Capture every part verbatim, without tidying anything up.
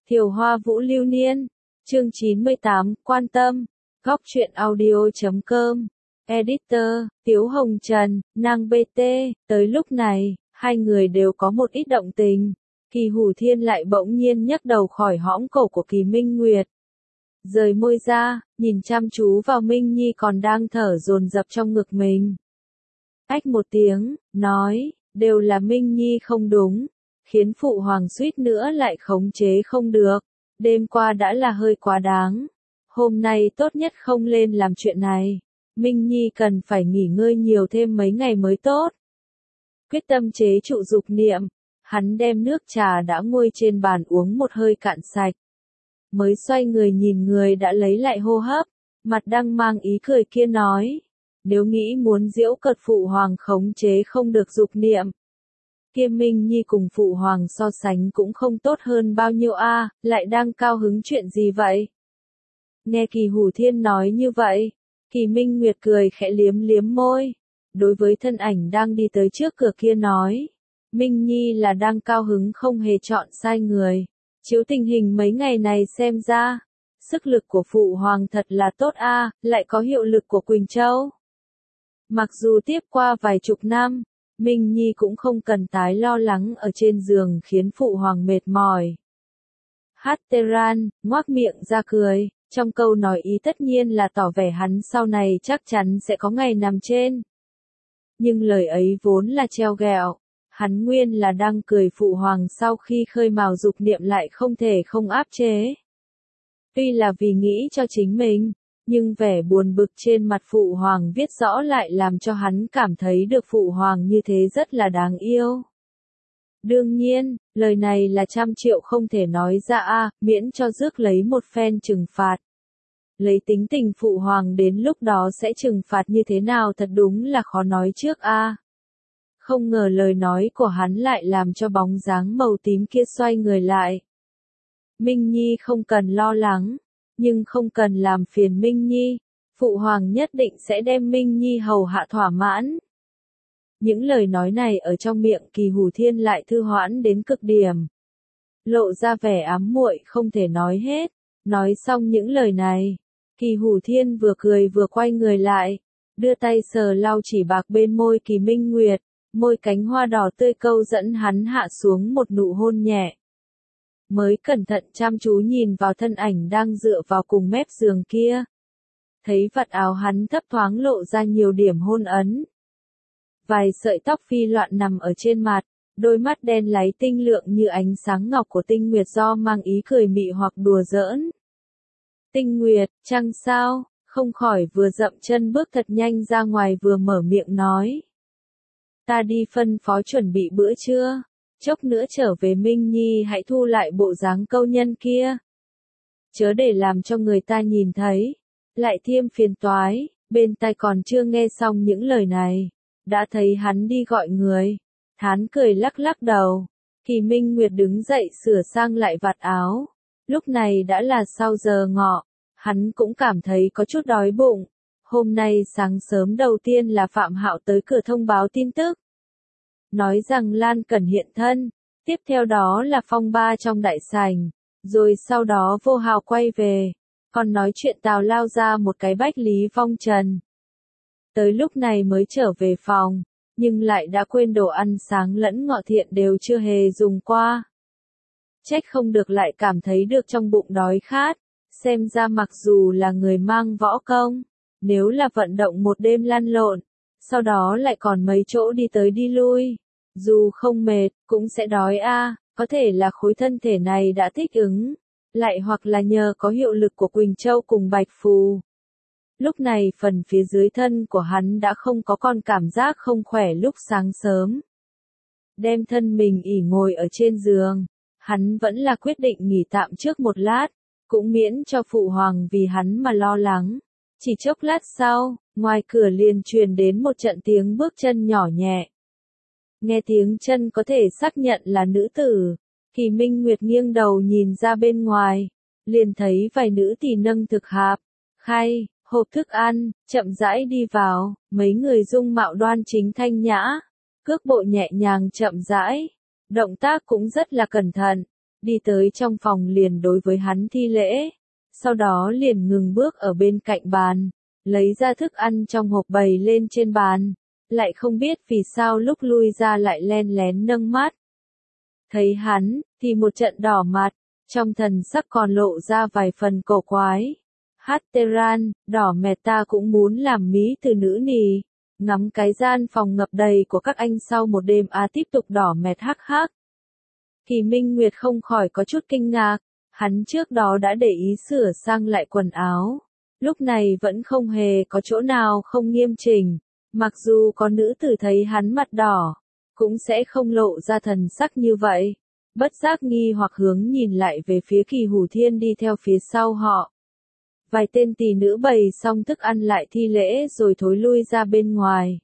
Thiều Hoa Vũ Lưu Niên, chương chín mươi tám, quan tâm, góc truyện audio chấm com, editor, Tiếu Hồng Trần, nàng bê tê, tới lúc này, hai người đều có một ít động tình, Kỳ Hủ Thiên lại bỗng nhiên nhấc đầu khỏi hõm cổ của Kỳ Minh Nguyệt. Rời môi ra, nhìn chăm chú vào Minh Nhi còn đang thở dồn dập trong ngực mình. Ách một tiếng, nói, đều là Minh Nhi không đúng, khiến Phụ Hoàng suýt nữa lại khống chế không được, đêm qua đã là hơi quá đáng, hôm nay tốt nhất không lên làm chuyện này, Minh Nhi cần phải nghỉ ngơi nhiều thêm mấy ngày mới tốt. Quyết tâm chế trụ dục niệm, hắn đem nước trà đã nguôi trên bàn uống một hơi cạn sạch. Mới xoay người nhìn người đã lấy lại hô hấp, mặt đang mang ý cười kia nói, nếu nghĩ muốn giễu cợt Phụ Hoàng khống chế không được dục niệm. Kia Minh Nhi cùng Phụ Hoàng so sánh cũng không tốt hơn bao nhiêu a, lại đang cao hứng chuyện gì vậy? Nghe Kỳ Hủ Thiên nói như vậy, Kỳ Minh Nguyệt cười khẽ liếm liếm môi, đối với thân ảnh đang đi tới trước cửa kia nói, Minh Nhi là đang cao hứng không hề chọn sai người. Chiếu tình hình mấy ngày này xem ra, sức lực của Phụ Hoàng thật là tốt a, lại có hiệu lực của Quỳnh Châu. Mặc dù tiếp qua vài chục năm, Minh Nhi cũng không cần tái lo lắng ở trên giường khiến Phụ Hoàng mệt mỏi. Hát Teran, ngoác miệng ra cười, trong câu nói ý tất nhiên là tỏ vẻ hắn sau này chắc chắn sẽ có ngày nằm trên. Nhưng lời ấy vốn là treo ghẹo. Hắn nguyên là đang cười Phụ Hoàng sau khi khơi mào dục niệm lại không thể không áp chế. Tuy là vì nghĩ cho chính mình, nhưng vẻ buồn bực trên mặt Phụ Hoàng viết rõ lại làm cho hắn cảm thấy được Phụ Hoàng như thế rất là đáng yêu. Đương nhiên, lời này là trăm triệu không thể nói ra a, miễn cho rước lấy một phen trừng phạt. Lấy tính tình Phụ Hoàng đến lúc đó sẽ trừng phạt như thế nào thật đúng là khó nói trước a. Không ngờ lời nói của hắn lại làm cho bóng dáng màu tím kia xoay người lại. Minh Nhi không cần lo lắng, nhưng không cần làm phiền Minh Nhi, Phụ Hoàng nhất định sẽ đem Minh Nhi hầu hạ thỏa mãn. Những lời nói này ở trong miệng Kỳ Hủ Thiên lại thư hoãn đến cực điểm. Lộ ra vẻ ám muội không thể nói hết, nói xong những lời này, Kỳ Hủ Thiên vừa cười vừa quay người lại, đưa tay sờ lau chỉ bạc bên môi Kỳ Minh Nguyệt. Môi cánh hoa đỏ tươi câu dẫn hắn hạ xuống một nụ hôn nhẹ. Mới cẩn thận chăm chú nhìn vào thân ảnh đang dựa vào cùng mép giường kia. Thấy vạt áo hắn thấp thoáng lộ ra nhiều điểm hôn ấn. Vài sợi tóc phi loạn nằm ở trên mặt, đôi mắt đen láy tinh lượng như ánh sáng ngọc của tinh nguyệt do mang ý cười mị hoặc đùa giỡn. Tinh Nguyệt, chăng sao, không khỏi vừa dậm chân bước thật nhanh ra ngoài vừa mở miệng nói. Ta đi phân phó chuẩn bị bữa trưa, chốc nữa trở về Minh Nhi hãy thu lại bộ dáng câu nhân kia. Chớ để làm cho người ta nhìn thấy, lại thêm phiền toái, bên tai còn chưa nghe xong những lời này, đã thấy hắn đi gọi người, thán cười lắc lắc đầu, Kỳ Minh Nguyệt đứng dậy sửa sang lại vạt áo, lúc này đã là sau giờ ngọ, hắn cũng cảm thấy có chút đói bụng. Hôm nay sáng sớm đầu tiên là Phạm Hạo tới cửa thông báo tin tức. Nói rằng Lan Cẩn hiện thân, tiếp theo đó là phong ba trong đại sảnh, rồi sau đó Vô Hào quay về, còn nói chuyện tào lao ra một cái Bách Lý Vong Trần. Tới lúc này mới trở về phòng, nhưng lại đã quên đồ ăn sáng lẫn ngọ thiện đều chưa hề dùng qua. Trách không được lại cảm thấy được trong bụng đói khát, xem ra mặc dù là người mang võ công. Nếu là vận động một đêm lăn lộn, sau đó lại còn mấy chỗ đi tới đi lui, dù không mệt, cũng sẽ đói a, có thể là khối thân thể này đã thích ứng, lại hoặc là nhờ có hiệu lực của Quỳnh Châu cùng Bạch Phù. Lúc này phần phía dưới thân của hắn đã không có con cảm giác không khỏe lúc sáng sớm. Đem thân mình ỉ ngồi ở trên giường, hắn vẫn là quyết định nghỉ tạm trước một lát, cũng miễn cho Phụ Hoàng vì hắn mà lo lắng. Chỉ chốc lát sau, ngoài cửa liền truyền đến một trận tiếng bước chân nhỏ nhẹ. Nghe tiếng chân có thể xác nhận là nữ tử, Kỳ Minh Nguyệt nghiêng đầu nhìn ra bên ngoài, liền thấy vài nữ tỳ nâng thực hạp, khay, hộp thức ăn, chậm rãi đi vào, mấy người dung mạo đoan chính thanh nhã, cước bộ nhẹ nhàng chậm rãi, động tác cũng rất là cẩn thận, đi tới trong phòng liền đối với hắn thi lễ, sau đó liền ngừng bước ở bên cạnh bàn, lấy ra thức ăn trong hộp bày lên trên bàn, lại không biết vì sao lúc lui ra lại len lén nâng mắt. Thấy hắn, thì một trận đỏ mặt, trong thần sắc còn lộ ra vài phần cổ quái. Hát Teran, đỏ mẹt ta cũng muốn làm mí từ nữ nì, ngắm cái gian phòng ngập đầy của các anh sau một đêm á tiếp tục đỏ mẹt hắc hắc. Kỳ Minh Nguyệt không khỏi có chút kinh ngạc, hắn trước đó đã để ý sửa sang lại quần áo, lúc này vẫn không hề có chỗ nào không nghiêm chỉnh, mặc dù có nữ tử thấy hắn mặt đỏ, cũng sẽ không lộ ra thần sắc như vậy. Bất giác nghi hoặc hướng nhìn lại về phía Kỳ Hủ Thiên đi theo phía sau họ. Vài tên tỳ nữ bày xong thức ăn lại thi lễ rồi thối lui ra bên ngoài.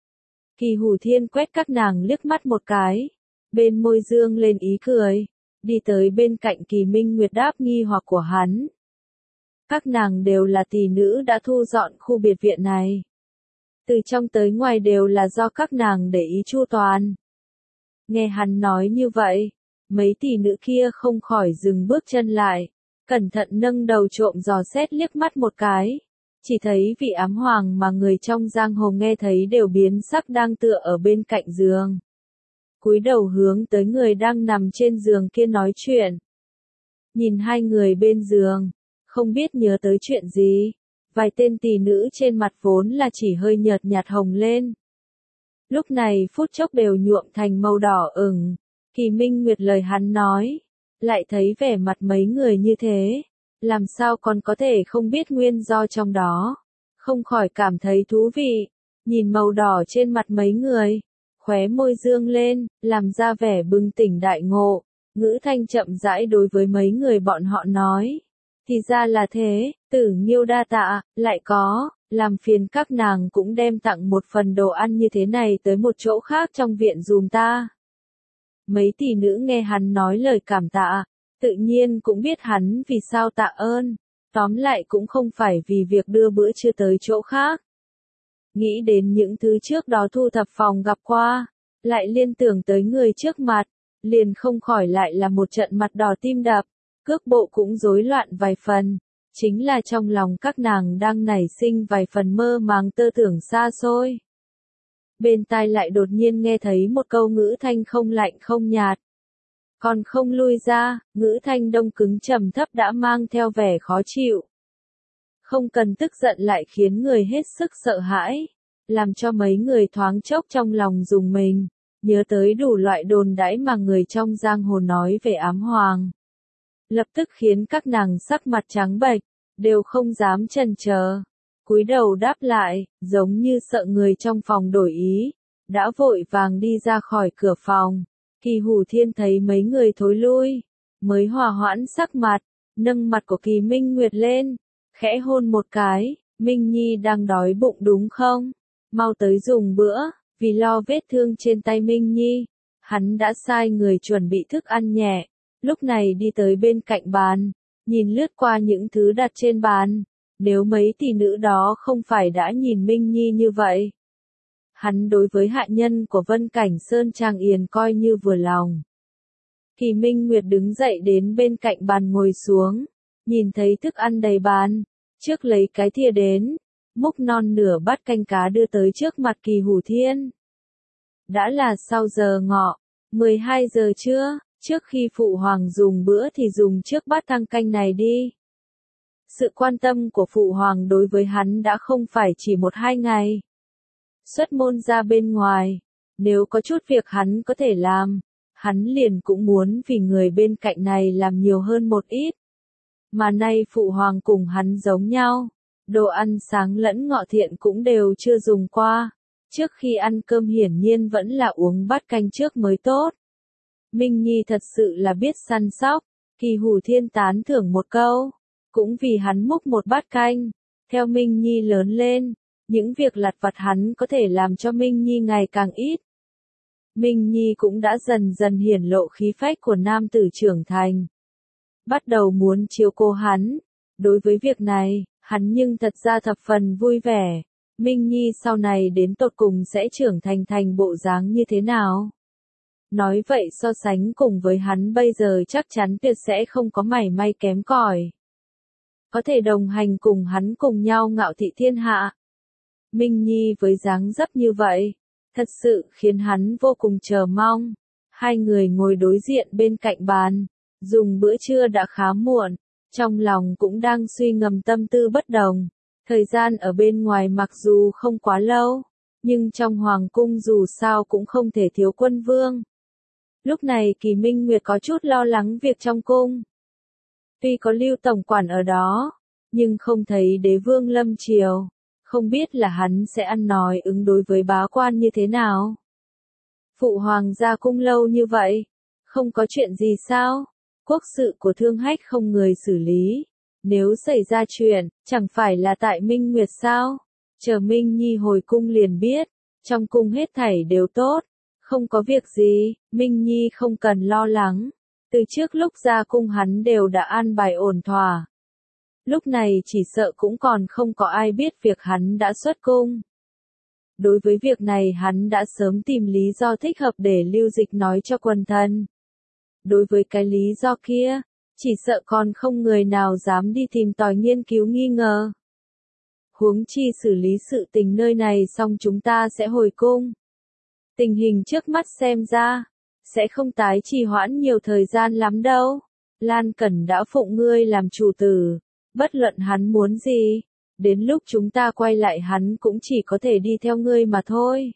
Kỳ Hủ Thiên quét các nàng liếc mắt một cái, bên môi dương lên ý cười, đi tới bên cạnh Kỳ Minh Nguyệt đáp nghi hoặc của hắn. Các nàng đều là tỳ nữ đã thu dọn khu biệt viện này. Từ trong tới ngoài đều là do các nàng để ý chu toàn. Nghe hắn nói như vậy, mấy tỷ nữ kia không khỏi dừng bước chân lại, cẩn thận nâng đầu trộm dò xét liếc mắt một cái, chỉ thấy vị ám hoàng mà người trong giang hồ nghe thấy đều biến sắc đang tựa ở bên cạnh giường. Cúi đầu hướng tới người đang nằm trên giường kia nói chuyện. Nhìn hai người bên giường, không biết nhớ tới chuyện gì, vài tên tỷ nữ trên mặt vốn là chỉ hơi nhợt nhạt hồng lên. Lúc này phút chốc đều nhuộm thành màu đỏ ửng. Kỳ Minh Nguyệt lời hắn nói, lại thấy vẻ mặt mấy người như thế, làm sao còn có thể không biết nguyên do trong đó, không khỏi cảm thấy thú vị, nhìn màu đỏ trên mặt mấy người, khóe môi dương lên, làm ra vẻ bừng tỉnh đại ngộ, ngữ thanh chậm rãi đối với mấy người bọn họ nói, thì ra là thế, Tử Nghiêu đa tạ, lại có, làm phiền các nàng cũng đem tặng một phần đồ ăn như thế này tới một chỗ khác trong viện dùm ta. Mấy tỷ nữ nghe hắn nói lời cảm tạ, tự nhiên cũng biết hắn vì sao tạ ơn, tóm lại cũng không phải vì việc đưa bữa trưa tới chỗ khác. Nghĩ đến những thứ trước đó thu thập phòng gặp qua, lại liên tưởng tới người trước mặt, liền không khỏi lại là một trận mặt đỏ tim đập, cước bộ cũng rối loạn vài phần, chính là trong lòng các nàng đang nảy sinh vài phần mơ màng tơ tưởng xa xôi. Bên tai lại đột nhiên nghe thấy một câu ngữ thanh không lạnh không nhạt. Còn không lui ra, ngữ thanh đông cứng trầm thấp đã mang theo vẻ khó chịu. Không cần tức giận lại khiến người hết sức sợ hãi, làm cho mấy người thoáng chốc trong lòng rùng mình, nhớ tới đủ loại đồn đãi mà người trong giang hồ nói về ám hoàng. Lập tức khiến các nàng sắc mặt trắng bệch, đều không dám chần chờ. Cúi đầu đáp lại, giống như sợ người trong phòng đổi ý, đã vội vàng đi ra khỏi cửa phòng. Kỳ Hủ Thiên thấy mấy người thối lui, mới hòa hoãn sắc mặt, nâng mặt của Kỳ Minh Nguyệt lên, khẽ hôn một cái, Minh Nhi đang đói bụng đúng không? Mau tới dùng bữa, vì lo vết thương trên tay Minh Nhi, hắn đã sai người chuẩn bị thức ăn nhẹ, lúc này đi tới bên cạnh bàn, nhìn lướt qua những thứ đặt trên bàn. Nếu mấy tỷ nữ đó không phải đã nhìn Minh Nhi như vậy, hắn đối với hạ nhân của Vân Cảnh Sơn Trang Yền coi như vừa lòng. Kỳ Minh Nguyệt đứng dậy đến bên cạnh bàn ngồi xuống, nhìn thấy thức ăn đầy bàn, trước lấy cái thìa đến, múc non nửa bát canh cá đưa tới trước mặt Kỳ Hủ Thiên. Đã là sau giờ ngọ, mười hai giờ trưa, trước khi phụ hoàng dùng bữa thì dùng trước bát thăng canh này đi. Sự quan tâm của phụ hoàng đối với hắn đã không phải chỉ một hai ngày. Xuất môn ra bên ngoài, nếu có chút việc hắn có thể làm, hắn liền cũng muốn vì người bên cạnh này làm nhiều hơn một ít. Mà nay phụ hoàng cùng hắn giống nhau, đồ ăn sáng lẫn ngọ thiện cũng đều chưa dùng qua, trước khi ăn cơm hiển nhiên vẫn là uống bát canh trước mới tốt. Minh Nhi thật sự là biết săn sóc, Kỳ Hủ Thiên tán thưởng một câu. Cũng vì hắn múc một bát canh, theo Minh Nhi lớn lên, những việc lặt vặt hắn có thể làm cho Minh Nhi ngày càng ít. Minh Nhi cũng đã dần dần hiển lộ khí phách của nam tử trưởng thành. Bắt đầu muốn chiếu cố hắn. Đối với việc này, hắn nhưng thật ra thập phần vui vẻ. Minh Nhi sau này đến tột cùng sẽ trưởng thành thành bộ dáng như thế nào? Nói vậy so sánh cùng với hắn bây giờ chắc chắn tuyệt sẽ không có mảy may kém cỏi. Có thể đồng hành cùng hắn cùng nhau ngạo thị thiên hạ. Minh Nhi với dáng dấp như vậy, thật sự khiến hắn vô cùng chờ mong. Hai người ngồi đối diện bên cạnh bàn, dùng bữa trưa đã khá muộn, trong lòng cũng đang suy ngầm tâm tư bất đồng. Thời gian ở bên ngoài mặc dù không quá lâu, nhưng trong hoàng cung dù sao cũng không thể thiếu quân vương. Lúc này Kỳ Minh Nguyệt có chút lo lắng việc trong cung. Tuy có Lưu tổng quản ở đó, nhưng không thấy đế vương lâm triều, không biết là hắn sẽ ăn nói ứng đối với bá quan như thế nào. Phụ hoàng ra cung lâu như vậy, không có chuyện gì sao? Quốc sự của Thương Hách không người xử lý, nếu xảy ra chuyện, chẳng phải là tại Minh Nguyệt sao? Chờ Minh Nhi hồi cung liền biết, trong cung hết thảy đều tốt, không có việc gì, Minh Nhi không cần lo lắng. Từ trước lúc ra cung hắn đều đã an bài ổn thỏa. Lúc này chỉ sợ cũng còn không có ai biết việc hắn đã xuất cung. Đối với việc này hắn đã sớm tìm lý do thích hợp để Lưu Dịch nói cho quần thần. Đối với cái lý do kia, chỉ sợ còn không người nào dám đi tìm tòi nghiên cứu nghi ngờ. Huống chi xử lý sự tình nơi này xong chúng ta sẽ hồi cung. Tình hình trước mắt xem ra, sẽ không tái trì hoãn nhiều thời gian lắm đâu. Lan Cẩn đã phụng ngươi làm chủ tử, bất luận hắn muốn gì, đến lúc chúng ta quay lại hắn cũng chỉ có thể đi theo ngươi mà thôi.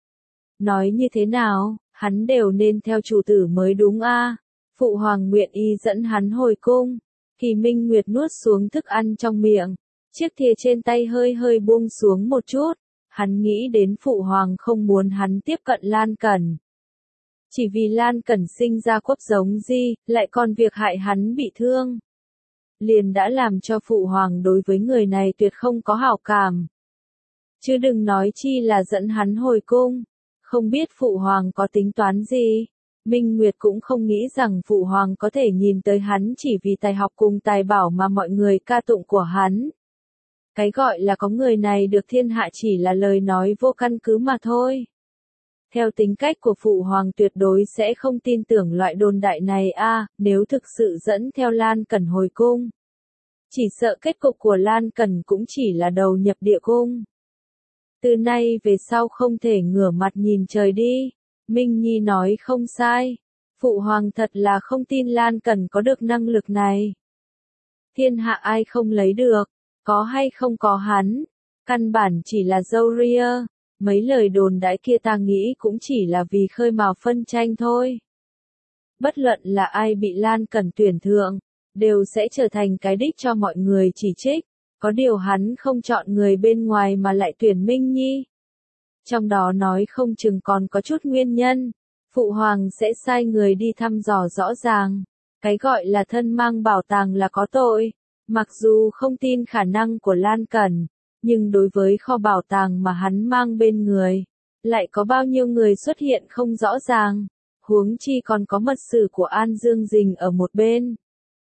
Nói như thế nào, hắn đều nên theo chủ tử mới đúng a. Phụ hoàng nguyện ý dẫn hắn hồi cung. Kỳ Minh Nguyệt nuốt xuống thức ăn trong miệng, chiếc thìa trên tay hơi hơi buông xuống một chút. Hắn nghĩ đến phụ hoàng không muốn hắn tiếp cận Lan Cẩn. Chỉ vì Lan Cẩn sinh ra quốc giống Di, lại còn việc hại hắn bị thương. Liền đã làm cho phụ hoàng đối với người này tuyệt không có hảo cảm. Chứ đừng nói chi là dẫn hắn hồi cung. Không biết phụ hoàng có tính toán gì. Minh Nguyệt cũng không nghĩ rằng phụ hoàng có thể nhìn tới hắn chỉ vì tài học cùng tài bảo mà mọi người ca tụng của hắn. Cái gọi là có người này được thiên hạ chỉ là lời nói vô căn cứ mà thôi. Theo tính cách của phụ hoàng tuyệt đối sẽ không tin tưởng loại đồn đại này a. Nếu thực sự dẫn theo Lan Cẩn hồi cung. Chỉ sợ kết cục của Lan Cẩn cũng chỉ là đầu nhập địa cung. Từ nay về sau không thể ngửa mặt nhìn trời đi. Minh Nhi nói không sai. Phụ hoàng thật là không tin Lan Cẩn có được năng lực này. Thiên hạ ai không lấy được, có hay không có hắn. Căn bản chỉ là dâu ria. Mấy lời đồn đãi kia ta nghĩ cũng chỉ là vì khơi mào phân tranh thôi. Bất luận là ai bị Lan Cẩn tuyển thượng, đều sẽ trở thành cái đích cho mọi người chỉ trích. Có điều hắn không chọn người bên ngoài mà lại tuyển Minh Nhi. Trong đó nói không chừng còn có chút nguyên nhân. Phụ hoàng sẽ sai người đi thăm dò rõ ràng. Cái gọi là thân mang bảo tàng là có tội. Mặc dù không tin khả năng của Lan Cẩn, nhưng đối với kho bảo tàng mà hắn mang bên người, lại có bao nhiêu người xuất hiện không rõ ràng. Huống chi còn có mật sử của An Dương Dình ở một bên.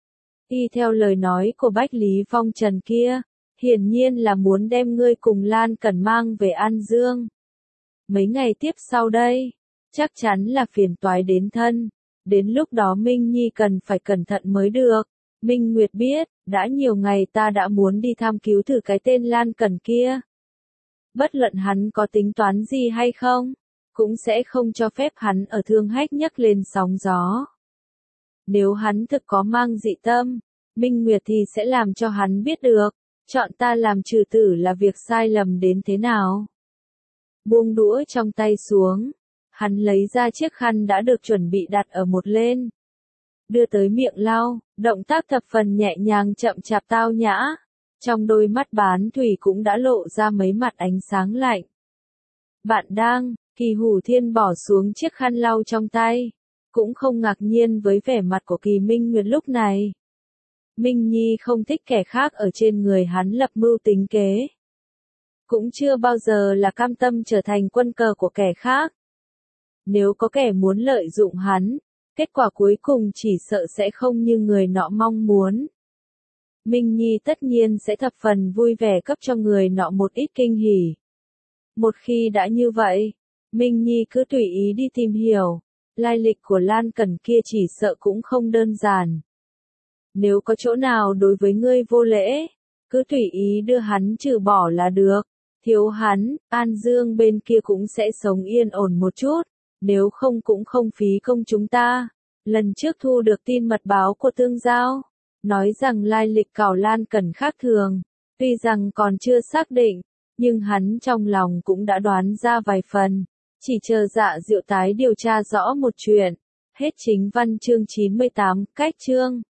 Y theo lời nói của Bách Lý Phong Trần kia, hiển nhiên là muốn đem ngươi cùng Lan Cẩn mang về An Dương. Mấy ngày tiếp sau đây, chắc chắn là phiền toái đến thân. Đến lúc đó Minh Nhi cần phải cẩn thận mới được. Minh Nguyệt biết, đã nhiều ngày ta đã muốn đi tham cứu thử cái tên Lan Cẩn kia. Bất luận hắn có tính toán gì hay không, cũng sẽ không cho phép hắn ở Thương Hách nhấc lên sóng gió. Nếu hắn thực có mang dị tâm, Minh Nguyệt thì sẽ làm cho hắn biết được, chọn ta làm trừ tử là việc sai lầm đến thế nào. Buông đũa trong tay xuống, hắn lấy ra chiếc khăn đã được chuẩn bị đặt ở một lên. Đưa tới miệng lau, động tác thập phần nhẹ nhàng chậm chạp tao nhã. Trong đôi mắt bán thủy cũng đã lộ ra mấy mặt ánh sáng lạnh. Bạn đang, Kỳ Hủ Thiên bỏ xuống chiếc khăn lau trong tay. Cũng không ngạc nhiên với vẻ mặt của Kỳ Minh Nguyệt lúc này. Minh Nhi không thích kẻ khác ở trên người hắn lập mưu tính kế. Cũng chưa bao giờ là cam tâm trở thành quân cờ của kẻ khác. Nếu có kẻ muốn lợi dụng hắn, kết quả cuối cùng chỉ sợ sẽ không như người nọ mong muốn. Minh Nhi tất nhiên sẽ thập phần vui vẻ cấp cho người nọ một ít kinh hỉ. Một khi đã như vậy, Minh Nhi cứ tùy ý đi tìm hiểu, lai lịch của Lan Cẩn kia chỉ sợ cũng không đơn giản. Nếu có chỗ nào đối với ngươi vô lễ, cứ tùy ý đưa hắn trừ bỏ là được. Thiếu hắn, An Dương bên kia cũng sẽ sống yên ổn một chút, nếu không cũng không phí công chúng ta. Lần trước thu được tin mật báo của Tương Giao, nói rằng lai lịch Cảo Lan Cẩn khác thường, tuy rằng còn chưa xác định, nhưng hắn trong lòng cũng đã đoán ra vài phần, chỉ chờ Dạ Diệu tái điều tra rõ một chuyện. Hết chính văn chương chín mươi tám, cách chương.